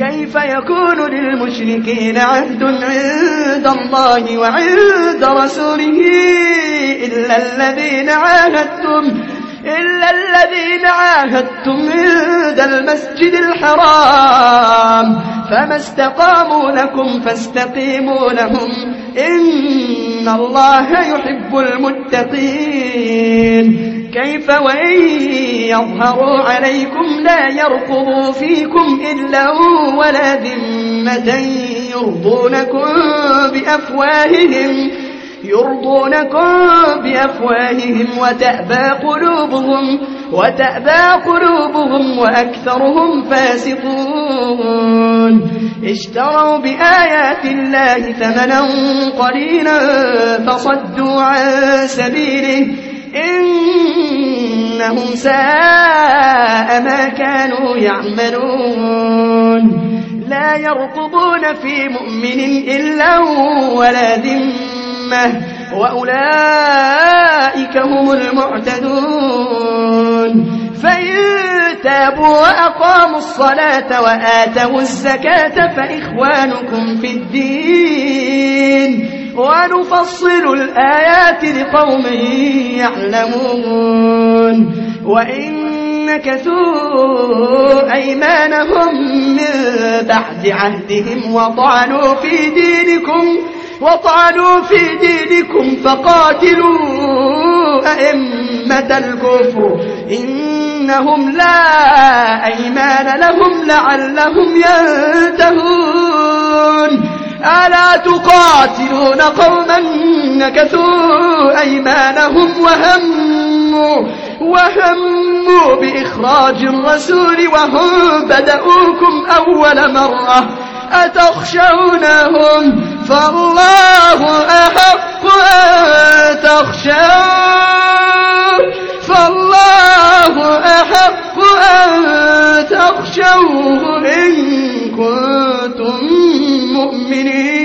كيف يكون للمشركين عهد عند الله وعند رسوله إلا الذين عاهدتم عند المسجد الحرام فما استقاموا لكم فاستقيموا لهم إن الله يحب المتقين كيف وإن يظهروا عليكم لا يرقبوا فيكم إلا ولا ذمة يرضونكم بأفواههم وتأبى قلوبهم وأكثرهم فاسقون اشتروا بآيات الله ثمنا قليلا فصدوا عن سبيله إنهم ساء ما كانوا يعملون لا يرقبون في مؤمن إلا ولا ذمة وأولئك هم المعتدون فإن تابوا وأقاموا الصلاة وآتوا الزكاة فإخوانكم في الدين ونفصل الآيات لقوم يعلمون وإن نكثوا أيمانهم من بعد عهدهم وطعنوا في دينكم فقاتلوا أئمة الكفر إنهم لا أيمان لهم لعلهم ينتهون ألا تقاتلون قوما نكثوا أيمانهم وهموا بإخراج الرسول وهم بدؤوكم أول مرة أتخشونهم فالله أحق أن تخشوه إن كنتم مؤمنين